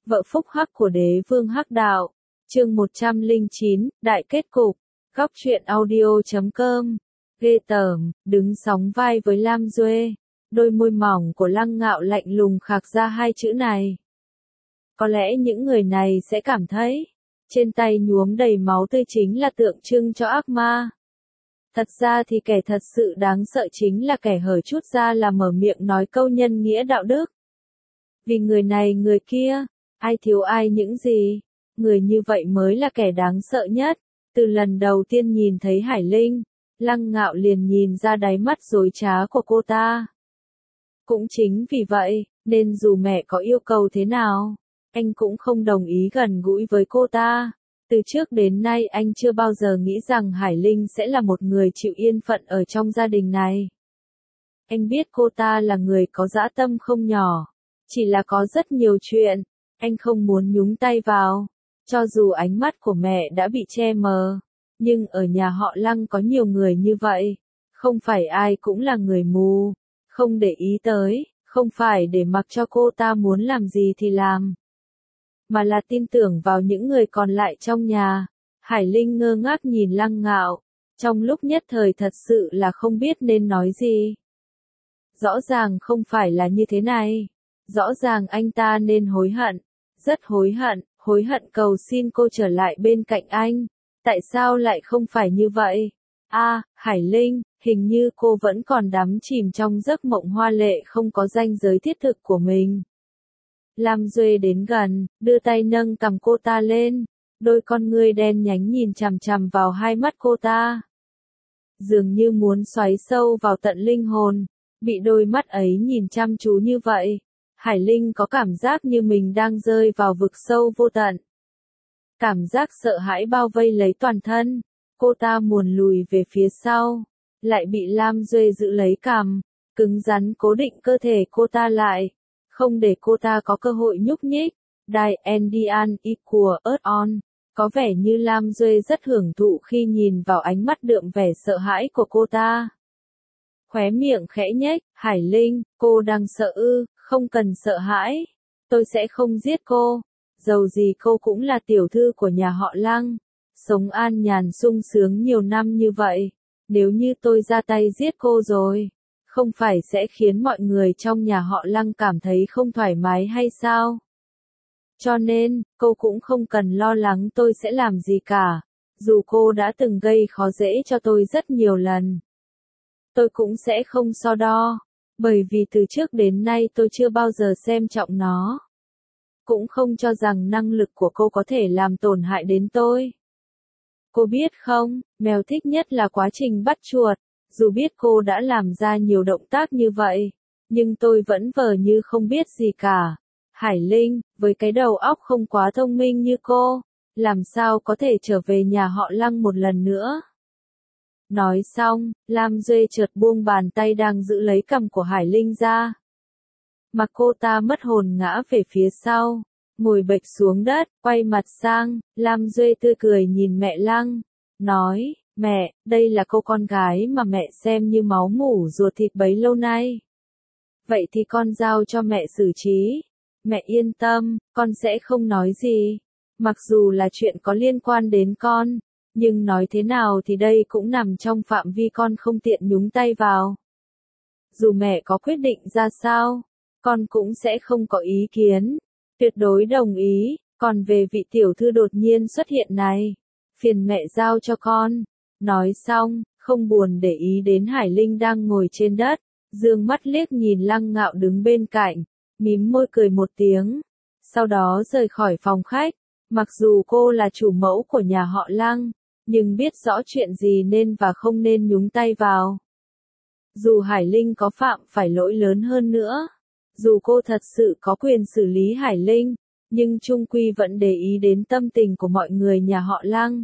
vợ phúc hắc của đế vương hắc đạo. Chương 109, Đại kết cục. Góc truyện audio.com. Ghê tởm, đứng sóng vai với Lam Duê. Đôi môi mỏng của Lăng Ngạo lạnh lùng khạc ra hai chữ này. Có lẽ những người này sẽ cảm thấy, trên tay nhuốm đầy máu tươi chính là tượng trưng cho ác ma. Thật ra thì kẻ thật sự đáng sợ chính là kẻ hở chút ra là mở miệng nói câu nhân nghĩa đạo đức. Vì người này người kia, ai thiếu ai những gì, người như vậy mới là kẻ đáng sợ nhất. Từ lần đầu tiên nhìn thấy Hải Linh, Lăng Ngạo liền nhìn ra đáy mắt dối trá của cô ta. Cũng chính vì vậy, nên dù mẹ có yêu cầu thế nào, anh cũng không đồng ý gần gũi với cô ta. Từ trước đến nay anh chưa bao giờ nghĩ rằng Hải Linh sẽ là một người chịu yên phận ở trong gia đình này. Anh biết cô ta là người có dã tâm không nhỏ, chỉ là có rất nhiều chuyện, anh không muốn nhúng tay vào. Cho dù ánh mắt của mẹ đã bị che mờ, nhưng ở nhà họ Lăng có nhiều người như vậy, không phải ai cũng là người mù, không để ý tới, không phải để mặc cho cô ta muốn làm gì thì làm, mà là tin tưởng vào những người còn lại trong nhà. Hải Linh ngơ ngác nhìn Lăng Ngạo, trong lúc nhất thời thật sự là không biết nên nói gì. Rõ ràng không phải là như thế này, rõ ràng anh ta nên hối hận, rất hối hận cầu xin cô trở lại bên cạnh anh. Tại sao lại không phải như vậy? Hải Linh, hình như cô vẫn còn đắm chìm trong giấc mộng hoa lệ không có ranh giới thiết thực của mình. Lam Duê đến gần, đưa tay nâng cằm cô ta lên, đôi con ngươi đen nhánh nhìn chằm chằm vào hai mắt cô ta. Dường như muốn xoáy sâu vào tận linh hồn, bị đôi mắt ấy nhìn chăm chú như vậy. Hải Linh có cảm giác như mình đang rơi vào vực sâu vô tận. Cảm giác sợ hãi bao vây lấy toàn thân, cô ta muốn lùi về phía sau, lại bị Lam Duê giữ lấy cằm, cứng rắn cố định cơ thể cô ta lại, không để cô ta có cơ hội nhúc nhích. Die Andian Equal Earth On, có vẻ như Lam Duê rất hưởng thụ khi nhìn vào ánh mắt đượm vẻ sợ hãi của cô ta. Khóe miệng khẽ nhếch, Hải Linh, cô đang sợ ư? Không cần sợ hãi, tôi sẽ không giết cô. Dầu gì cô cũng là tiểu thư của nhà họ Lăng, sống an nhàn sung sướng nhiều năm như vậy. Nếu như tôi ra tay giết cô rồi, không phải sẽ khiến mọi người trong nhà họ Lăng cảm thấy không thoải mái hay sao? Cho nên, cô cũng không cần lo lắng tôi sẽ làm gì cả. Dù cô đã từng gây khó dễ cho tôi rất nhiều lần, tôi cũng sẽ không so đo. Bởi vì từ trước đến nay tôi chưa bao giờ xem trọng nó. Cũng không cho rằng năng lực của cô có thể làm tổn hại đến tôi. Cô biết không, mèo thích nhất là quá trình bắt chuột. Dù biết cô đã làm ra nhiều động tác như vậy, nhưng tôi vẫn vờ như không biết gì cả. Hải Linh, với cái đầu óc không quá thông minh như cô, làm sao có thể trở về nhà họ Lăng một lần nữa? Nói xong, Lam Duê chợt buông bàn tay đang giữ lấy cằm của Hải Linh ra. Mà cô ta mất hồn ngã về phía sau, ngồi bệt xuống đất, quay mặt sang, Lam Duê tươi cười nhìn mẹ Lăng, nói, mẹ, đây là cô con gái mà mẹ xem như máu mủ ruột thịt bấy lâu nay. Vậy thì con giao cho mẹ xử trí. Mẹ yên tâm, con sẽ không nói gì. Mặc dù là chuyện có liên quan đến con, nhưng nói thế nào thì đây cũng nằm trong phạm vi con không tiện nhúng tay vào. Dù mẹ có quyết định ra sao, con cũng sẽ không có ý kiến. Tuyệt đối đồng ý. Còn về vị tiểu thư đột nhiên xuất hiện này, phiền mẹ giao cho con. Nói xong, không buồn để ý đến Hải Linh đang ngồi trên đất, dương mắt liếc nhìn Lăng Ngạo đứng bên cạnh, mím môi cười một tiếng, sau đó rời khỏi phòng khách. Mặc dù cô là chủ mẫu của nhà họ Lăng, nhưng biết rõ chuyện gì nên và không nên nhúng tay vào. Dù Hải Linh có phạm phải lỗi lớn hơn nữa, dù cô thật sự có quyền xử lý Hải Linh, nhưng chung quy vẫn để ý đến tâm tình của mọi người nhà họ Lăng.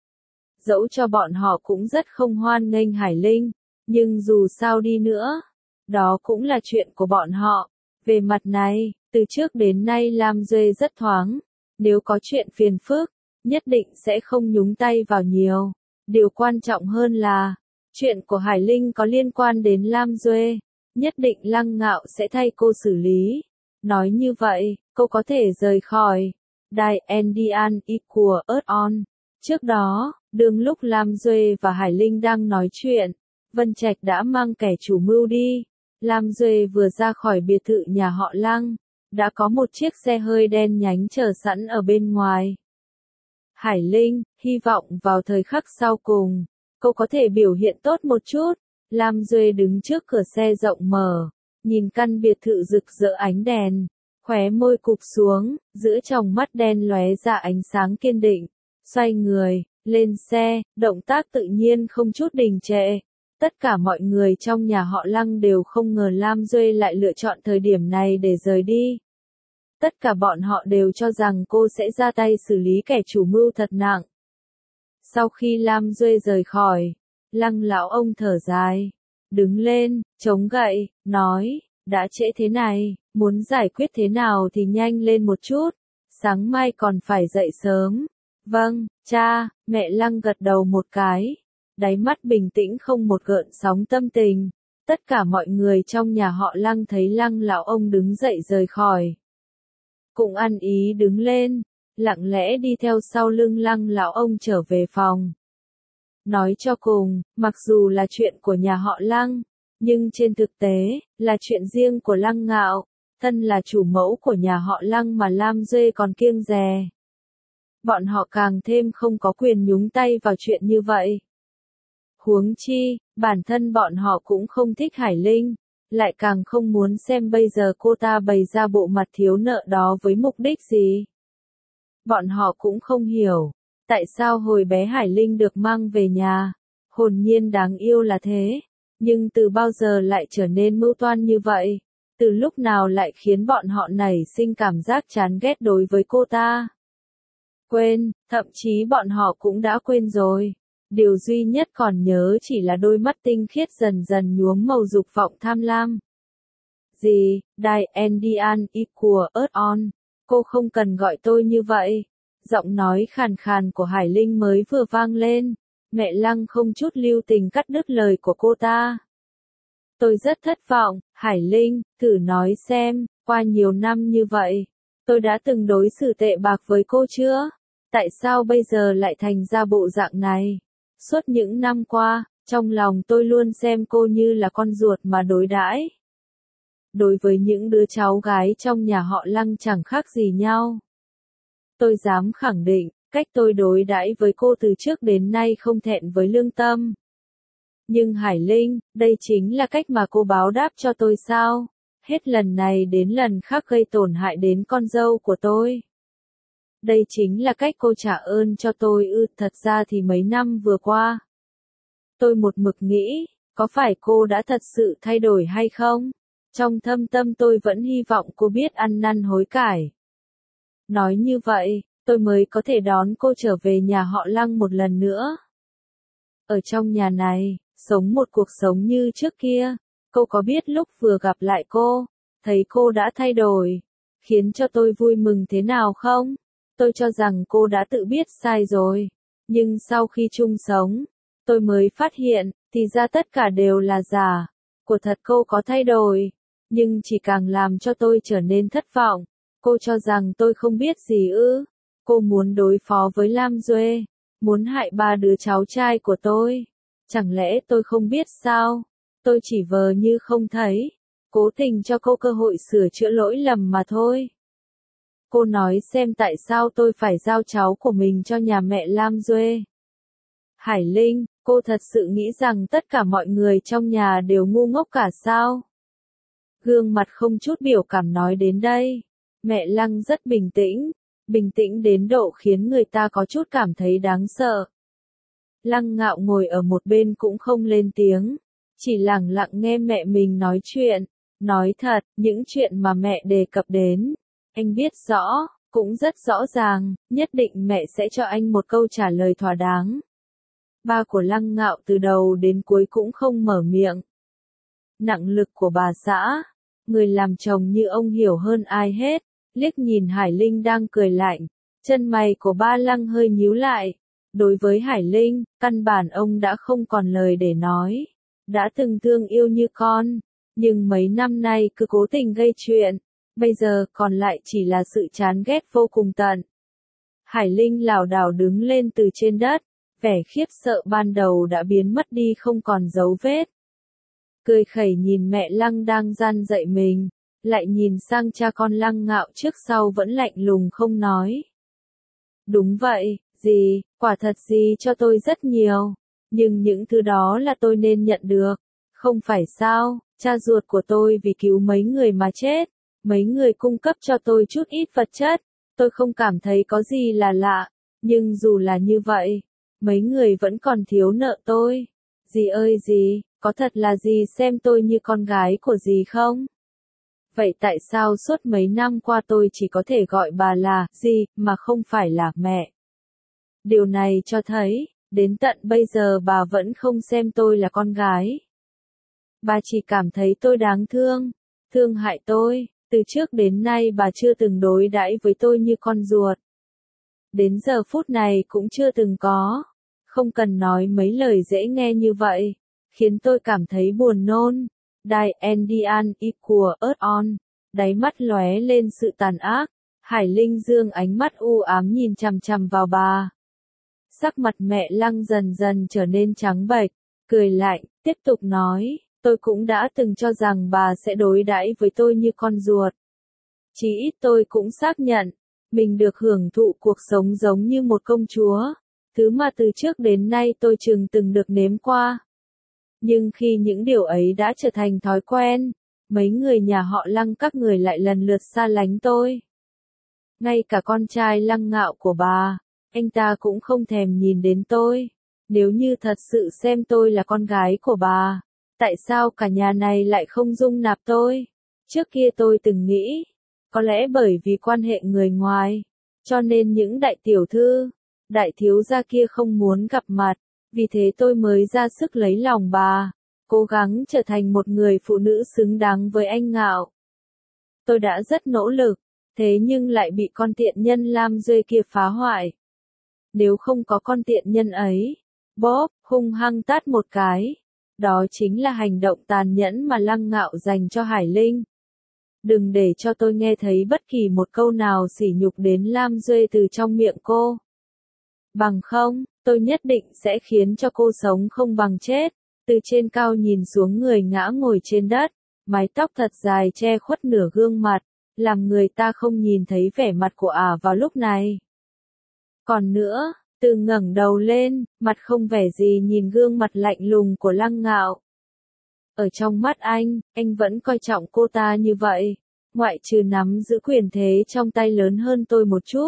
Dẫu cho bọn họ cũng rất không hoan nghênh Hải Linh, nhưng dù sao đi nữa, đó cũng là chuyện của bọn họ. Về mặt này, từ trước đến nay Lam Duê rất thoáng, nếu có chuyện phiền phức, nhất định sẽ không nhúng tay vào nhiều. Điều quan trọng hơn là, chuyện của Hải Linh có liên quan đến Lam Duê, nhất định Lăng Ngạo sẽ thay cô xử lý. Nói như vậy, cô có thể rời khỏi Đài Endian của Earth On. Trước đó, đương lúc Lam Duệ và Hải Linh đang nói chuyện, Vân Trạch đã mang kẻ chủ mưu đi. Lam Duệ vừa ra khỏi biệt thự nhà họ Lăng, đã có một chiếc xe hơi đen nhánh chờ sẵn ở bên ngoài. Hải Linh, hy vọng vào thời khắc sau cùng, cô có thể biểu hiện tốt một chút. Lam Duệ đứng trước cửa xe rộng mở, nhìn căn biệt thự rực rỡ ánh đèn, khóe môi cụp xuống, giữa tròng mắt đen lóe ra ánh sáng kiên định, xoay người, lên xe, động tác tự nhiên không chút đình trệ. Tất cả mọi người trong nhà họ Lăng đều không ngờ Lam Duệ lại lựa chọn thời điểm này để rời đi. Tất cả bọn họ đều cho rằng cô sẽ ra tay xử lý kẻ chủ mưu thật nặng. Sau khi Lam Duệ rời khỏi, Lăng lão ông thở dài, đứng lên, chống gậy, nói, đã trễ thế này, muốn giải quyết thế nào thì nhanh lên một chút, sáng mai còn phải dậy sớm. Vâng, cha, mẹ Lăng gật đầu một cái, đáy mắt bình tĩnh không một gợn sóng tâm tình. Tất cả mọi người trong nhà họ Lăng thấy Lăng lão ông đứng dậy rời khỏi, cũng ăn ý đứng lên, lặng lẽ đi theo sau lưng Lăng lão ông trở về phòng. Nói cho cùng, mặc dù là chuyện của nhà họ Lăng, nhưng trên thực tế, là chuyện riêng của Lăng Ngạo, thân là chủ mẫu của nhà họ Lăng mà Lam Duệ còn kiêng dè. Bọn họ càng thêm không có quyền nhúng tay vào chuyện như vậy. Huống chi, bản thân bọn họ cũng không thích Hải Linh, lại càng không muốn xem bây giờ cô ta bày ra bộ mặt thiếu nợ đó với mục đích gì. Bọn họ cũng không hiểu, tại sao hồi bé Hải Linh được mang về nhà, hồn nhiên đáng yêu là thế, nhưng từ bao giờ lại trở nên mưu toan như vậy, từ lúc nào lại khiến bọn họ nảy sinh cảm giác chán ghét đối với cô ta. Quên, thậm chí bọn họ cũng đã quên rồi. Điều duy nhất còn nhớ chỉ là đôi mắt tinh khiết dần dần nhuốm màu dục vọng tham lam. Gì, Đài Endian của Earth On, cô không cần gọi tôi như vậy. Giọng nói khàn khàn của Hải Linh mới vừa vang lên, mẹ Lăng không chút lưu tình cắt đứt lời của cô ta. Tôi rất thất vọng, Hải Linh, thử nói xem, qua nhiều năm như vậy, tôi đã từng đối xử tệ bạc với cô chưa? Tại sao bây giờ lại thành ra bộ dạng này? Suốt những năm qua, trong lòng tôi luôn xem cô như là con ruột mà đối đãi. Đối với những đứa cháu gái trong nhà họ Lăng chẳng khác gì nhau. Tôi dám khẳng định, cách tôi đối đãi với cô từ trước đến nay không thẹn với lương tâm. Nhưng Hải Linh, đây chính là cách mà cô báo đáp cho tôi sao? Hết lần này đến lần khác gây tổn hại đến con dâu của tôi. Đây chính là cách cô trả ơn cho tôi ư? Thật ra thì mấy năm vừa qua, tôi một mực nghĩ, có phải cô đã thật sự thay đổi hay không? Trong thâm tâm tôi vẫn hy vọng cô biết ăn năn hối cải. Nói như vậy, tôi mới có thể đón cô trở về nhà họ Lăng một lần nữa. Ở trong nhà này, sống một cuộc sống như trước kia, cô có biết lúc vừa gặp lại cô, thấy cô đã thay đổi, khiến cho tôi vui mừng thế nào không? Tôi cho rằng cô đã tự biết sai rồi, nhưng sau khi chung sống, tôi mới phát hiện, thì ra tất cả đều là giả. Của thật cô có thay đổi, nhưng chỉ càng làm cho tôi trở nên thất vọng. Cô cho rằng tôi không biết gì ư? Cô muốn đối phó với Lam Duệ, muốn hại ba đứa cháu trai của tôi. Chẳng lẽ tôi không biết sao? Tôi chỉ vờ như không thấy, cố tình cho cô cơ hội sửa chữa lỗi lầm mà thôi. Cô nói xem tại sao tôi phải giao cháu của mình cho nhà mẹ Lam Duệ. Hải Linh, cô thật sự nghĩ rằng tất cả mọi người trong nhà đều ngu ngốc cả sao? Gương mặt không chút biểu cảm nói đến đây. Mẹ Lăng rất bình tĩnh đến độ khiến người ta có chút cảm thấy đáng sợ. Lăng Ngạo ngồi ở một bên cũng không lên tiếng, chỉ lặng lặng nghe mẹ mình nói chuyện. Nói thật, những chuyện mà mẹ đề cập đến, anh biết rõ, cũng rất rõ ràng, nhất định mẹ sẽ cho anh một câu trả lời thỏa đáng. Ba của Lăng Ngạo từ đầu đến cuối cũng không mở miệng. Nặng lực của bà xã, người làm chồng như ông hiểu hơn ai hết, liếc nhìn Hải Linh đang cười lạnh, chân mày của ba Lăng hơi nhíu lại. Đối với Hải Linh, căn bản ông đã không còn lời để nói. Đã từng thương yêu như con, nhưng mấy năm nay cứ cố tình gây chuyện, bây giờ còn lại chỉ là sự chán ghét vô cùng tận. Hải Linh lảo đảo đứng lên từ trên đất, vẻ khiếp sợ ban đầu đã biến mất đi không còn dấu vết. Cười khẩy nhìn mẹ Lăng đang gian dạy mình, lại nhìn sang cha con Lăng Ngạo trước sau vẫn lạnh lùng không nói. Đúng vậy, dì, quả thật dì cho tôi rất nhiều, nhưng những thứ đó là tôi nên nhận được, không phải sao, cha ruột của tôi vì cứu mấy người mà chết, mấy người cung cấp cho tôi chút ít vật chất, tôi không cảm thấy có gì là lạ, nhưng dù là như vậy, mấy người vẫn còn thiếu nợ tôi. Dì ơi dì, có thật là dì xem tôi như con gái của dì không? Vậy tại sao suốt mấy năm qua tôi chỉ có thể gọi bà là dì, mà không phải là mẹ? Điều này cho thấy, đến tận bây giờ bà vẫn không xem tôi là con gái. Bà chỉ cảm thấy tôi đáng thương, thương hại tôi, từ trước đến nay bà chưa từng đối đãi với tôi như con ruột. Đến giờ phút này cũng chưa từng có. Không cần nói mấy lời dễ nghe như vậy, khiến tôi cảm thấy buồn nôn. Die Endian equal earth on, đáy mắt lóe lên sự tàn ác, Hải Linh dương ánh mắt u ám nhìn chằm chằm vào bà. Sắc mặt mẹ Lăng dần dần trở nên trắng bệch, cười lạnh, tiếp tục nói, tôi cũng đã từng cho rằng bà sẽ đối đãi với tôi như con ruột. Chỉ ít tôi cũng xác nhận, mình được hưởng thụ cuộc sống giống như một công chúa, thứ mà từ trước đến nay tôi chừng từng được nếm qua. Nhưng khi những điều ấy đã trở thành thói quen, mấy người nhà họ Lăng các người lại lần lượt xa lánh tôi. Ngay cả con trai Lăng Ngạo của bà, anh ta cũng không thèm nhìn đến tôi. Nếu như thật sự xem tôi là con gái của bà, tại sao cả nhà này lại không dung nạp tôi? Trước kia tôi từng nghĩ, có lẽ bởi vì quan hệ người ngoài, cho nên những đại tiểu thư, đại thiếu gia kia không muốn gặp mặt, vì thế tôi mới ra sức lấy lòng bà, cố gắng trở thành một người phụ nữ xứng đáng với anh Ngạo. Tôi đã rất nỗ lực, thế nhưng lại bị con tiện nhân Lam Duê kia phá hoại. Nếu không có con tiện nhân ấy, bóp, hung hăng tát một cái. Đó chính là hành động tàn nhẫn mà Lăng Ngạo dành cho Hải Linh. Đừng để cho tôi nghe thấy bất kỳ một câu nào sỉ nhục đến Lam Duê từ trong miệng cô. Bằng không, tôi nhất định sẽ khiến cho cô sống không bằng chết. Từ trên cao nhìn xuống người ngã ngồi trên đất, mái tóc thật dài che khuất nửa gương mặt, làm người ta không nhìn thấy vẻ mặt của ả vào lúc này. Còn nữa, từ ngẩng đầu lên, mặt không vẻ gì nhìn gương mặt lạnh lùng của Lăng Ngạo. Ở trong mắt anh vẫn coi trọng cô ta như vậy, ngoại trừ nắm giữ quyền thế trong tay lớn hơn tôi một chút.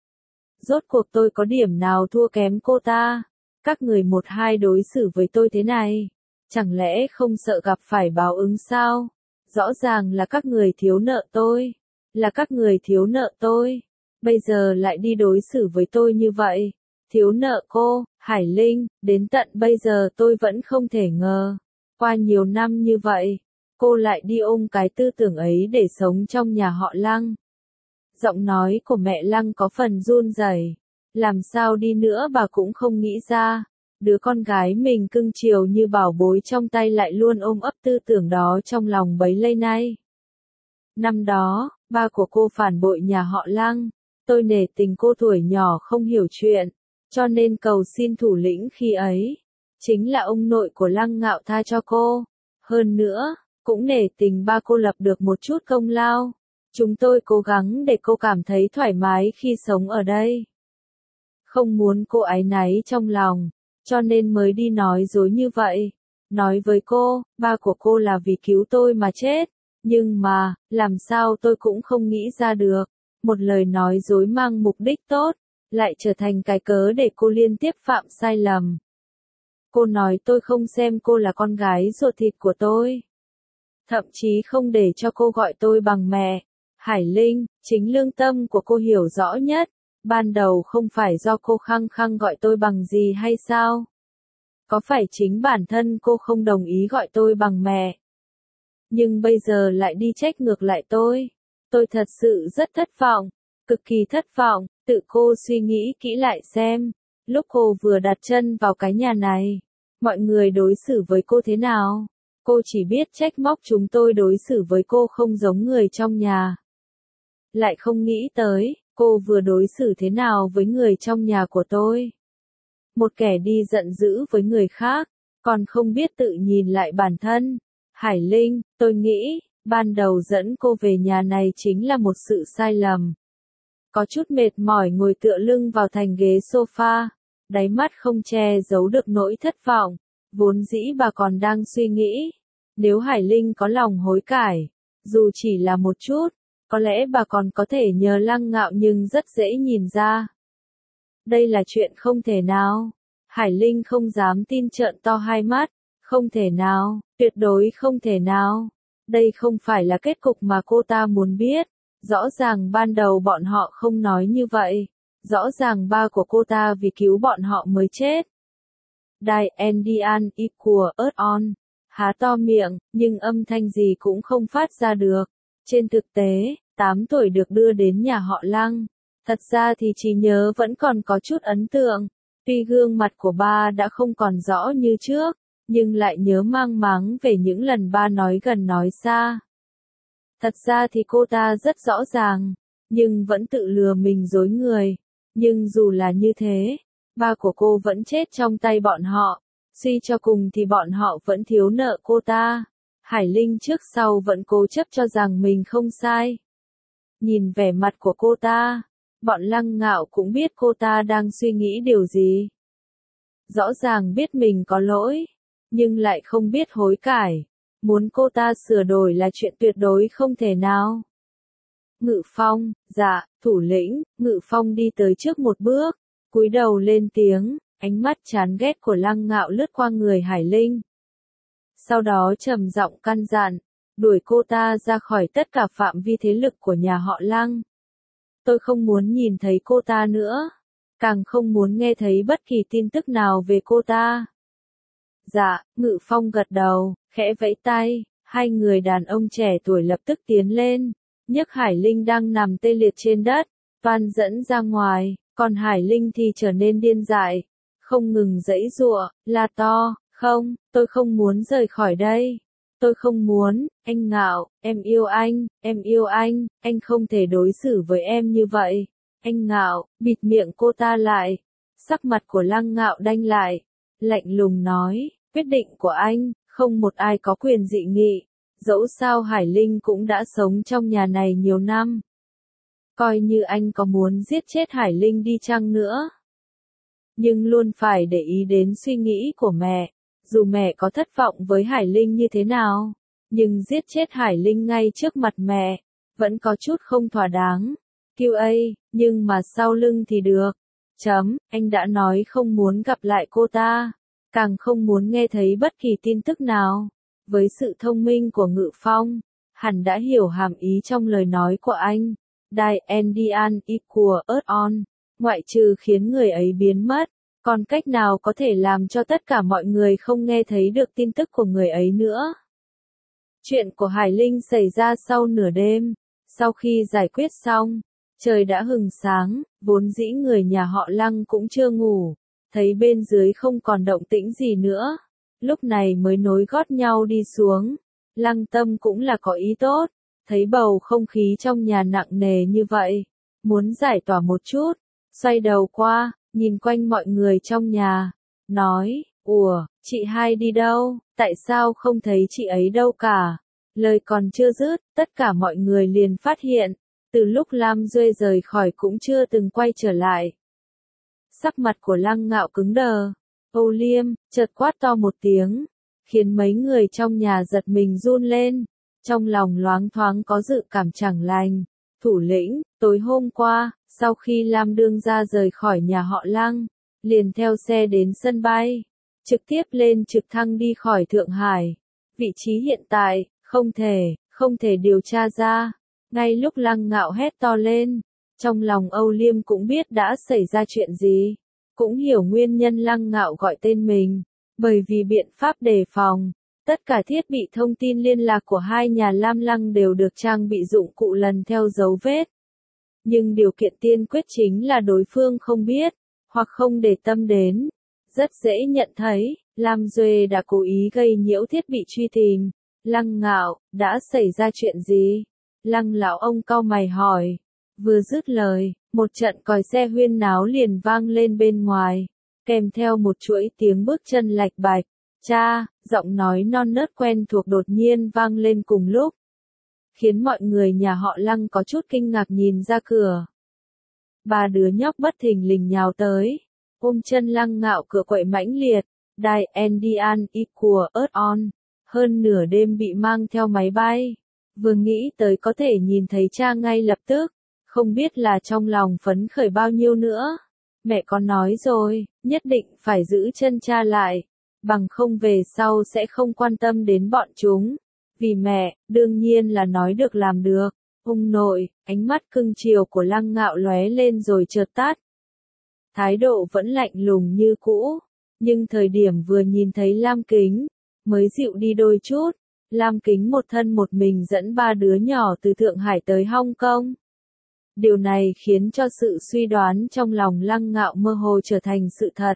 Rốt cuộc tôi có điểm nào thua kém cô ta? Các người một hai đối xử với tôi thế này, chẳng lẽ không sợ gặp phải báo ứng sao? Rõ ràng là các người thiếu nợ tôi, là các người thiếu nợ tôi, bây giờ lại đi đối xử với tôi như vậy. Thiếu nợ cô, Hải Linh, đến tận bây giờ tôi vẫn không thể ngờ. Qua nhiều năm như vậy, cô lại đi ôm cái tư tưởng ấy để sống trong nhà họ Lăng. Giọng nói của mẹ Lăng có phần run rẩy. Làm sao đi nữa bà cũng không nghĩ ra, đứa con gái mình cưng chiều như bảo bối trong tay lại luôn ôm ấp tư tưởng đó trong lòng bấy lâu nay. Năm đó, ba của cô phản bội nhà họ Lăng, tôi nể tình cô tuổi nhỏ không hiểu chuyện, cho nên cầu xin thủ lĩnh khi ấy, chính là ông nội của Lăng Ngạo tha cho cô. Hơn nữa, cũng nể tình ba cô lập được một chút công lao. Chúng tôi cố gắng để cô cảm thấy thoải mái khi sống ở đây. Không muốn cô áy náy trong lòng, cho nên mới đi nói dối như vậy. Nói với cô, ba của cô là vì cứu tôi mà chết. Nhưng mà, làm sao tôi cũng không nghĩ ra được. Một lời nói dối mang mục đích tốt, lại trở thành cái cớ để cô liên tiếp phạm sai lầm. Cô nói tôi không xem cô là con gái ruột thịt của tôi. Thậm chí không để cho cô gọi tôi bằng mẹ. Hải Linh, chính lương tâm của cô hiểu rõ nhất. Ban đầu không phải do cô khăng khăng gọi tôi bằng gì hay sao? Có phải chính bản thân cô không đồng ý gọi tôi bằng mẹ? Nhưng bây giờ lại đi trách ngược lại tôi. Tôi thật sự rất thất vọng, cực kỳ thất vọng. Tự cô suy nghĩ kỹ lại xem, lúc cô vừa đặt chân vào cái nhà này, mọi người đối xử với cô thế nào? Cô chỉ biết trách móc chúng tôi đối xử với cô không giống người trong nhà. lại không nghĩ tới, cô vừa đối xử thế nào với người trong nhà của tôi. Một kẻ đi giận dữ với người khác, còn không biết tự nhìn lại bản thân. Hải Linh, tôi nghĩ, ban đầu dẫn cô về nhà này chính là một sự sai lầm. Có chút mệt mỏi ngồi tựa lưng vào thành ghế sofa, đáy mắt không che giấu được nỗi thất vọng. Vốn dĩ bà còn đang suy nghĩ, nếu Hải Linh có lòng hối cải, dù chỉ là một chút, có lẽ bà còn có thể nhờ Lăng Ngạo, nhưng rất dễ nhìn ra. Đây là chuyện không thể nào. Hải Linh không dám tin, trợn to hai mắt. Không thể nào, tuyệt đối không thể nào. Đây không phải là kết cục mà cô ta muốn biết. Rõ ràng ban đầu bọn họ không nói như vậy. Rõ ràng ba của cô ta vì cứu bọn họ mới chết. Diane equal earth on. Há to miệng, nhưng âm thanh gì cũng không phát ra được. Trên thực tế, 8 tuổi được đưa đến nhà họ Lăng. Thật ra thì trí nhớ vẫn còn có chút ấn tượng. Tuy gương mặt của ba đã không còn rõ như trước, nhưng lại nhớ mang máng về những lần ba nói gần nói xa. Thật ra thì cô ta rất rõ ràng, nhưng vẫn tự lừa mình dối người. Nhưng dù là như thế, ba của cô vẫn chết trong tay bọn họ. Suy cho cùng thì bọn họ vẫn thiếu nợ cô ta. Hải Linh trước sau vẫn cố chấp cho rằng mình không sai. Nhìn vẻ mặt của cô ta, bọn Lăng Ngạo cũng biết cô ta đang suy nghĩ điều gì. Rõ ràng biết mình có lỗi, nhưng lại không biết hối cải. Muốn cô ta sửa đổi là chuyện tuyệt đối không thể nào. Ngự Phong, dạ, thủ lĩnh. Ngự Phong đi tới trước một bước, cúi đầu lên tiếng, ánh mắt chán ghét của Lăng Ngạo lướt qua người Hải Linh. Sau đó trầm giọng căn dặn, đuổi cô ta ra khỏi tất cả phạm vi thế lực của nhà họ Lăng. Tôi không muốn nhìn thấy cô ta nữa, càng không muốn nghe thấy bất kỳ tin tức nào về cô ta. Dạ, Ngự Phong gật đầu, khẽ vẫy tay, hai người đàn ông trẻ tuổi lập tức tiến lên, nhấc Hải Linh đang nằm tê liệt trên đất, toan dẫn ra ngoài, còn Hải Linh thì trở nên điên dại, không ngừng giãy giụa, la to, không, tôi không muốn rời khỏi đây. Tôi không muốn, anh Ngạo, em yêu anh không thể đối xử với em như vậy. Anh Ngạo, bịt miệng cô ta lại. Sắc mặt của Lăng Ngạo đanh lại, lạnh lùng nói, quyết định của anh, không một ai có quyền dị nghị. Dẫu sao Hải Linh cũng đã sống trong nhà này nhiều năm. Coi như anh có muốn giết chết Hải Linh đi chăng nữa, nhưng luôn phải để ý đến suy nghĩ của mẹ. Dù mẹ có thất vọng với Hải Linh như thế nào, nhưng giết chết Hải Linh ngay trước mặt mẹ, vẫn có chút không thỏa đáng. QA, nhưng mà sau lưng thì được. Anh đã nói không muốn gặp lại cô ta, càng không muốn nghe thấy bất kỳ tin tức nào. Với sự thông minh của Ngự Phong, hẳn đã hiểu hàm ý trong lời nói của anh. Diane equal earth on, ngoại trừ khiến người ấy biến mất. Còn cách nào có thể làm cho tất cả mọi người không nghe thấy được tin tức của người ấy nữa? Chuyện của Hải Linh xảy ra sau nửa đêm. Sau khi giải quyết xong, trời đã hừng sáng, vốn dĩ người nhà họ Lăng cũng chưa ngủ, thấy bên dưới không còn động tĩnh gì nữa, lúc này mới nối gót nhau đi xuống. Lăng Tâm cũng là có ý tốt, thấy bầu không khí trong nhà nặng nề như vậy, muốn giải tỏa một chút, xoay đầu qua, nhìn quanh mọi người trong nhà, nói, ủa, chị hai đi đâu, tại sao không thấy chị ấy đâu cả? Lời còn chưa dứt, tất cả mọi người liền phát hiện, từ lúc Lam Duê rời khỏi cũng chưa từng quay trở lại. Sắc mặt của Lăng Ngạo cứng đờ, Âu Liêm, chợt quát to một tiếng, khiến mấy người trong nhà giật mình run lên, trong lòng loáng thoáng có dự cảm chẳng lành. Thủ lĩnh, tối hôm qua, sau khi Lam Đương gia rời khỏi nhà họ Lăng, liền theo xe đến sân bay, trực tiếp lên trực thăng đi khỏi Thượng Hải. Vị trí hiện tại, không thể điều tra ra. Ngay lúc Lăng Ngạo hét to lên, trong lòng Âu Liêm cũng biết đã xảy ra chuyện gì, cũng hiểu nguyên nhân Lăng Ngạo gọi tên mình, bởi vì biện pháp đề phòng. Tất cả thiết bị thông tin liên lạc của hai nhà Lam Lăng đều được trang bị dụng cụ lần theo dấu vết. Nhưng điều kiện tiên quyết chính là đối phương không biết, hoặc không để tâm đến. Rất dễ nhận thấy, Lam Duê đã cố ý gây nhiễu thiết bị truy tìm. Lăng Ngạo, đã xảy ra chuyện gì? Lăng lão ông cau mày hỏi. Vừa dứt lời, một trận còi xe huyên náo liền vang lên bên ngoài, kèm theo một chuỗi tiếng bước chân lạch bạch. Cha, giọng nói non nớt quen thuộc đột nhiên vang lên cùng lúc, khiến mọi người nhà họ Lăng có chút kinh ngạc nhìn ra cửa. Ba đứa nhóc bất thình lình nhào tới, ôm chân Lăng Ngạo cửa quậy mãnh liệt, đài Endian của Earth On, hơn nửa đêm bị mang theo máy bay. Vừa nghĩ tới có thể nhìn thấy cha ngay lập tức, không biết là trong lòng phấn khởi bao nhiêu nữa. Mẹ có nói rồi, nhất định phải giữ chân cha lại, bằng không về sau sẽ không quan tâm đến bọn chúng. Vì mẹ, đương nhiên là nói được làm được. Ông nội, ánh mắt cưng chiều của Lăng Ngạo lóe lên rồi chợt tắt. Thái độ vẫn lạnh lùng như cũ, nhưng thời điểm vừa nhìn thấy Lam Kính, mới dịu đi đôi chút. Lam Kính một thân một mình dẫn ba đứa nhỏ từ Thượng Hải tới Hong Kong. Điều này khiến cho sự suy đoán trong lòng Lăng Ngạo mơ hồ trở thành sự thật.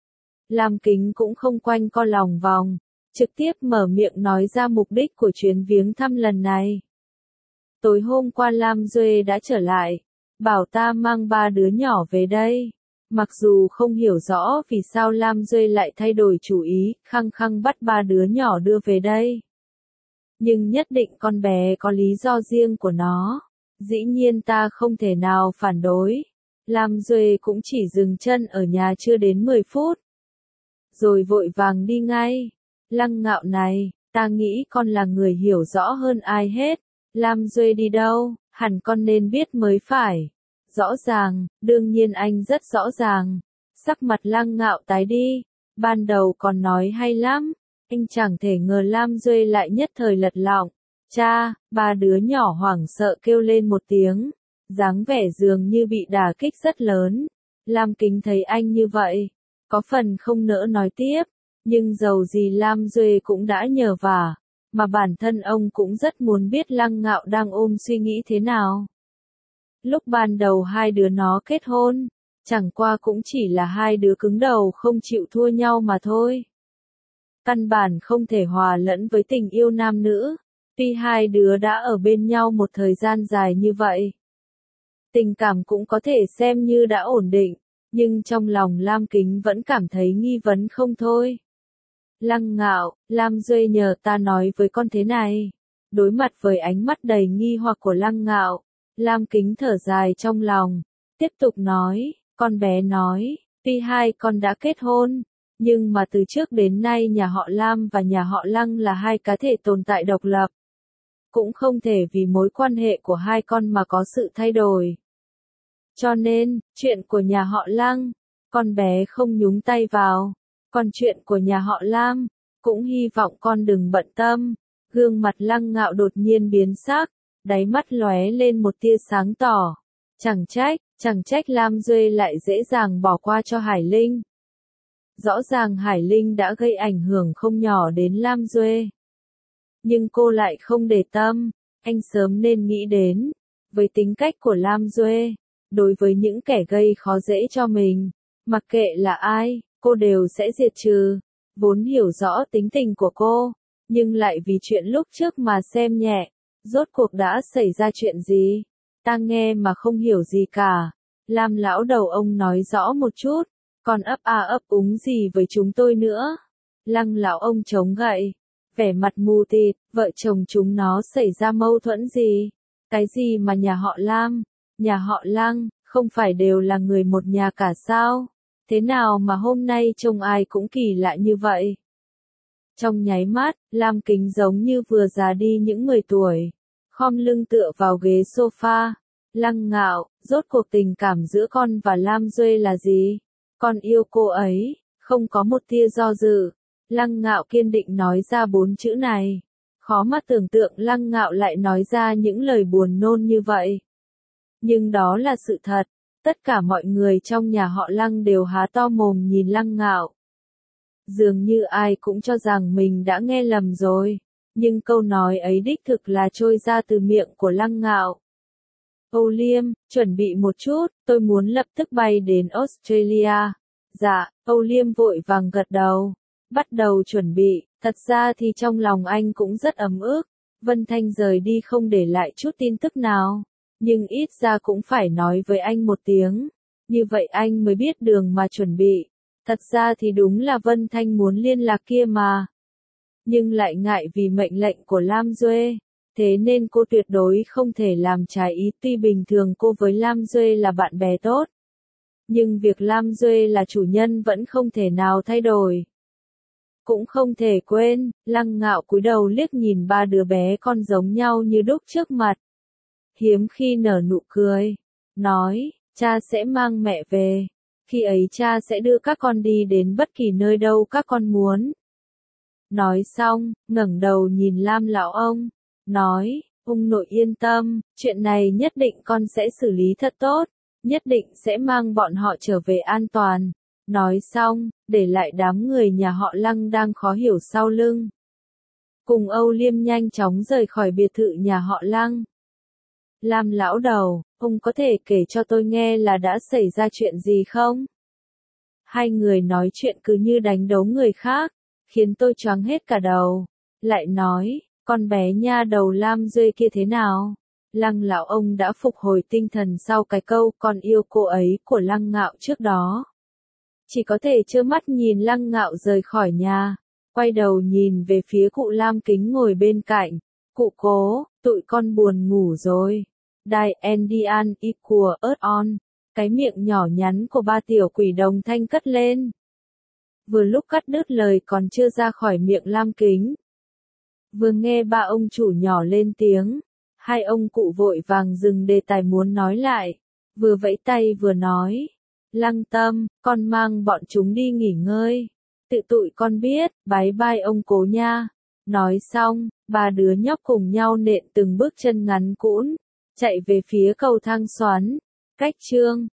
Lam Kính cũng không quanh co lòng vòng, trực tiếp mở miệng nói ra mục đích của chuyến viếng thăm lần này. Tối hôm qua Lam Duệ đã trở lại, bảo ta mang ba đứa nhỏ về đây. Mặc dù không hiểu rõ vì sao Lam Duệ lại thay đổi chủ ý, khăng khăng bắt ba đứa nhỏ đưa về đây. Nhưng nhất định con bé có lý do riêng của nó. Dĩ nhiên ta không thể nào phản đối. Lam Duệ cũng chỉ dừng chân ở nhà chưa đến 10 phút. Rồi vội vàng đi ngay. Lăng Ngạo này, ta nghĩ con là người hiểu rõ hơn ai hết. Lam Duệ đi đâu, hẳn con nên biết mới phải. Rõ ràng, đương nhiên anh rất rõ ràng. Sắc mặt Lăng Ngạo tái đi. Ban đầu còn nói hay lắm. Anh chẳng thể ngờ Lam Duệ lại nhất thời lật lọng. Cha, ba đứa nhỏ hoảng sợ kêu lên một tiếng. Dáng vẻ dường như bị đả kích rất lớn. Lam Kính thấy anh như vậy, có phần không nỡ nói tiếp. Nhưng dầu gì Lam Duệ cũng đã nhờ vả, mà bản thân ông cũng rất muốn biết Lăng Ngạo đang ôm suy nghĩ thế nào. Lúc ban đầu hai đứa nó kết hôn, chẳng qua cũng chỉ là hai đứa cứng đầu không chịu thua nhau mà thôi. Căn bản không thể hòa lẫn với tình yêu nam nữ, tuy hai đứa đã ở bên nhau một thời gian dài như vậy. Tình cảm cũng có thể xem như đã ổn định, nhưng trong lòng Lam Kính vẫn cảm thấy nghi vấn không thôi. Lăng Ngạo, Lam Duệ nhờ ta nói với con thế này. Đối mặt với ánh mắt đầy nghi hoặc của Lăng Ngạo, Lam Kính thở dài trong lòng, tiếp tục nói, con bé nói, tuy hai con đã kết hôn, nhưng mà từ trước đến nay nhà họ Lam và nhà họ Lăng là hai cá thể tồn tại độc lập. Cũng không thể vì mối quan hệ của hai con mà có sự thay đổi. Cho nên, chuyện của nhà họ Lăng, con bé không nhúng tay vào. Còn chuyện của nhà họ Lam, cũng hy vọng con đừng bận tâm. Gương mặt Lăng Ngạo đột nhiên biến sắc, đáy mắt lóe lên một tia sáng tỏ. Chẳng trách Lam Duệ lại dễ dàng bỏ qua cho Hải Linh. Rõ ràng Hải Linh đã gây ảnh hưởng không nhỏ đến Lam Duệ. Nhưng cô lại không để tâm, anh sớm nên nghĩ đến. Với tính cách của Lam Duệ, đối với những kẻ gây khó dễ cho mình, mặc kệ là ai, cô đều sẽ diệt trừ. Vốn hiểu rõ tính tình của cô, nhưng lại vì chuyện lúc trước mà xem nhẹ. Rốt cuộc đã xảy ra chuyện gì? Ta nghe mà không hiểu gì cả. Lam lão đầu ông nói rõ một chút, còn ấp úng gì với chúng tôi nữa? Lăng lão ông chống gậy, vẻ mặt mù tịt, vợ chồng chúng nó xảy ra mâu thuẫn gì? Cái gì mà nhà họ Lam, nhà họ Lăng, không phải đều là người một nhà cả sao? Thế nào mà hôm nay trông ai cũng kỳ lạ như vậy? Trong nháy mắt, Lam Kính giống như vừa già đi những 10 tuổi. Khom lưng tựa vào ghế sofa. Lăng Ngạo, rốt cuộc tình cảm giữa con và Lam Duệ là gì? Con yêu cô ấy, không có một tia do dự. Lăng Ngạo kiên định nói ra 4 chữ này. Khó mà tưởng tượng Lăng Ngạo lại nói ra những lời buồn nôn như vậy. Nhưng đó là sự thật. Tất cả mọi người trong nhà họ Lăng đều há to mồm nhìn Lăng Ngạo. Dường như ai cũng cho rằng mình đã nghe lầm rồi. Nhưng câu nói ấy đích thực là trôi ra từ miệng của Lăng Ngạo. Âu Liêm, chuẩn bị một chút, tôi muốn lập tức bay đến Australia. Dạ, Âu Liêm vội vàng gật đầu. Bắt đầu chuẩn bị, thật ra thì trong lòng anh cũng rất ấm ức. Vân Thanh rời đi không để lại chút tin tức nào, nhưng ít ra cũng phải nói với anh một tiếng, như vậy anh mới biết đường mà chuẩn bị. Thật ra thì đúng là Vân Thanh muốn liên lạc kia mà, nhưng lại ngại vì mệnh lệnh của Lam Duê, thế nên cô tuyệt đối không thể làm trái ý. Tuy bình thường cô với Lam Duê là bạn bè tốt, nhưng việc Lam Duê là chủ nhân vẫn không thể nào thay đổi. Cũng không thể quên, Lăng Ngạo cúi đầu liếc nhìn ba đứa bé con giống nhau như đúc trước mặt. Hiếm khi nở nụ cười, nói, cha sẽ mang mẹ về, khi ấy cha sẽ đưa các con đi đến bất kỳ nơi đâu các con muốn. Nói xong, ngẩng đầu nhìn Lam lão ông, nói, ông nội yên tâm, chuyện này nhất định con sẽ xử lý thật tốt, nhất định sẽ mang bọn họ trở về an toàn. Nói xong, để lại đám người nhà họ Lăng đang khó hiểu sau lưng. Cùng Âu Liêm nhanh chóng rời khỏi biệt thự nhà họ Lăng. Lam lão đầu, ông có thể kể cho tôi nghe là đã xảy ra chuyện gì không? Hai người nói chuyện cứ như đánh đấu người khác, khiến tôi choáng hết cả đầu. Lại nói, con bé nha đầu Lam Duê kia thế nào? Lăng lão ông đã phục hồi tinh thần sau cái câu con yêu cô ấy của Lăng Ngạo trước đó. Chỉ có thể trơ mắt nhìn Lăng Ngạo rời khỏi nhà, quay đầu nhìn về phía cụ Lam Kính ngồi bên cạnh. Cụ cố, tụi con buồn ngủ rồi. Đài Endian y của ớt on. Cái miệng nhỏ nhắn của ba tiểu quỷ đồng thanh cất lên. Vừa lúc cắt đứt lời còn chưa ra khỏi miệng Lam Kính. Vừa nghe ba ông chủ nhỏ lên tiếng, hai ông cụ vội vàng dừng đề tài muốn nói lại, vừa vẫy tay vừa nói, Lăng Tâm, con mang bọn chúng đi nghỉ ngơi, tự tụi con biết, bái bai ông cố nha. Nói xong, ba đứa nhóc cùng nhau nện từng bước chân ngắn cũn, chạy về phía cầu thang xoắn, cách chương